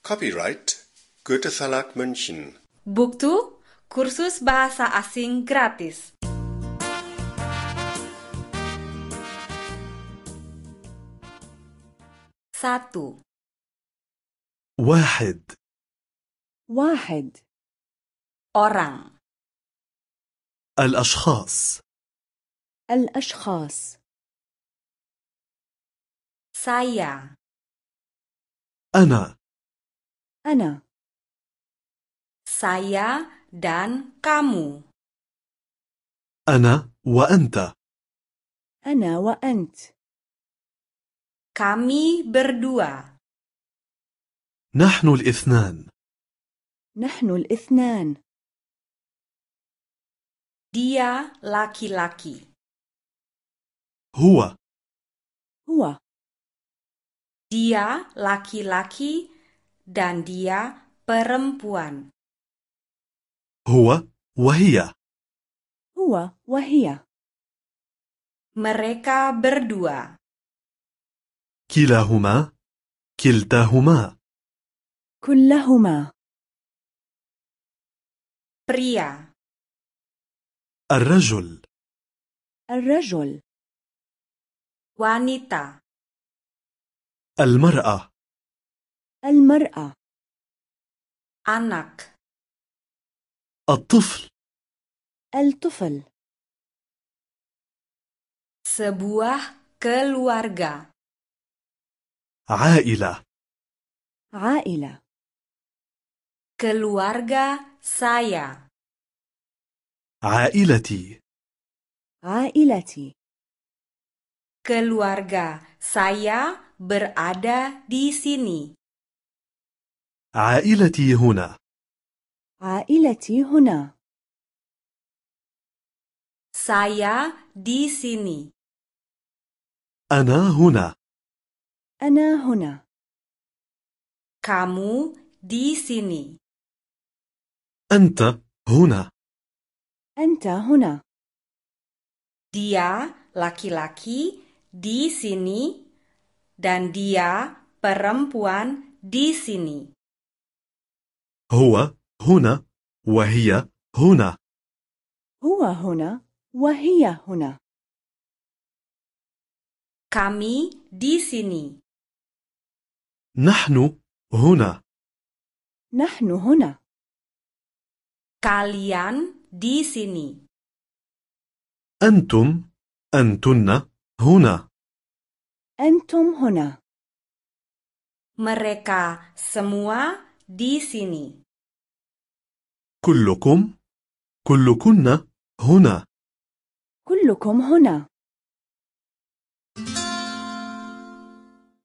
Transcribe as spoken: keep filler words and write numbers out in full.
Copyright Goethe Verlag München. Buktu kursus bahasa asing gratis. Satu. واحد واحد Orang. الأشخاص الأشخاص Saya. أنا أنا Saya dan kamu. أنا وأنت أنا وأنت Kami berdua. نحن الاثنان نحن الاثنان Dia laki-laki. هو هو Dia laki-laki dan dia perempuan. هو وهي هو وهي Mereka berdua. كلاهما كلتاهما كلهما Pria. الرجل الرجل Wanita. المرأة المرأة Anak. الطفل الطفل Sebuah keluarga. عائلة عائلة Keluarga saya. عائلتي عائلتي Keluarga saya berada di sini. عائلتي هنا عائلتي هنا Saya di sini. أنا هنا أنا هنا Kamu di sini. أنت هنا أنت هنا Dia laki-laki di sini dan dia perempuan di sini. هو هنا وهي هنا هو هنا وهي هنا Kami di sini. نحن هنا نحن هنا Kalian di sini. أنتم أنتن هنا أنتم هنا Mereka semua di sini. كلكم كلكن هنا كلكم هنا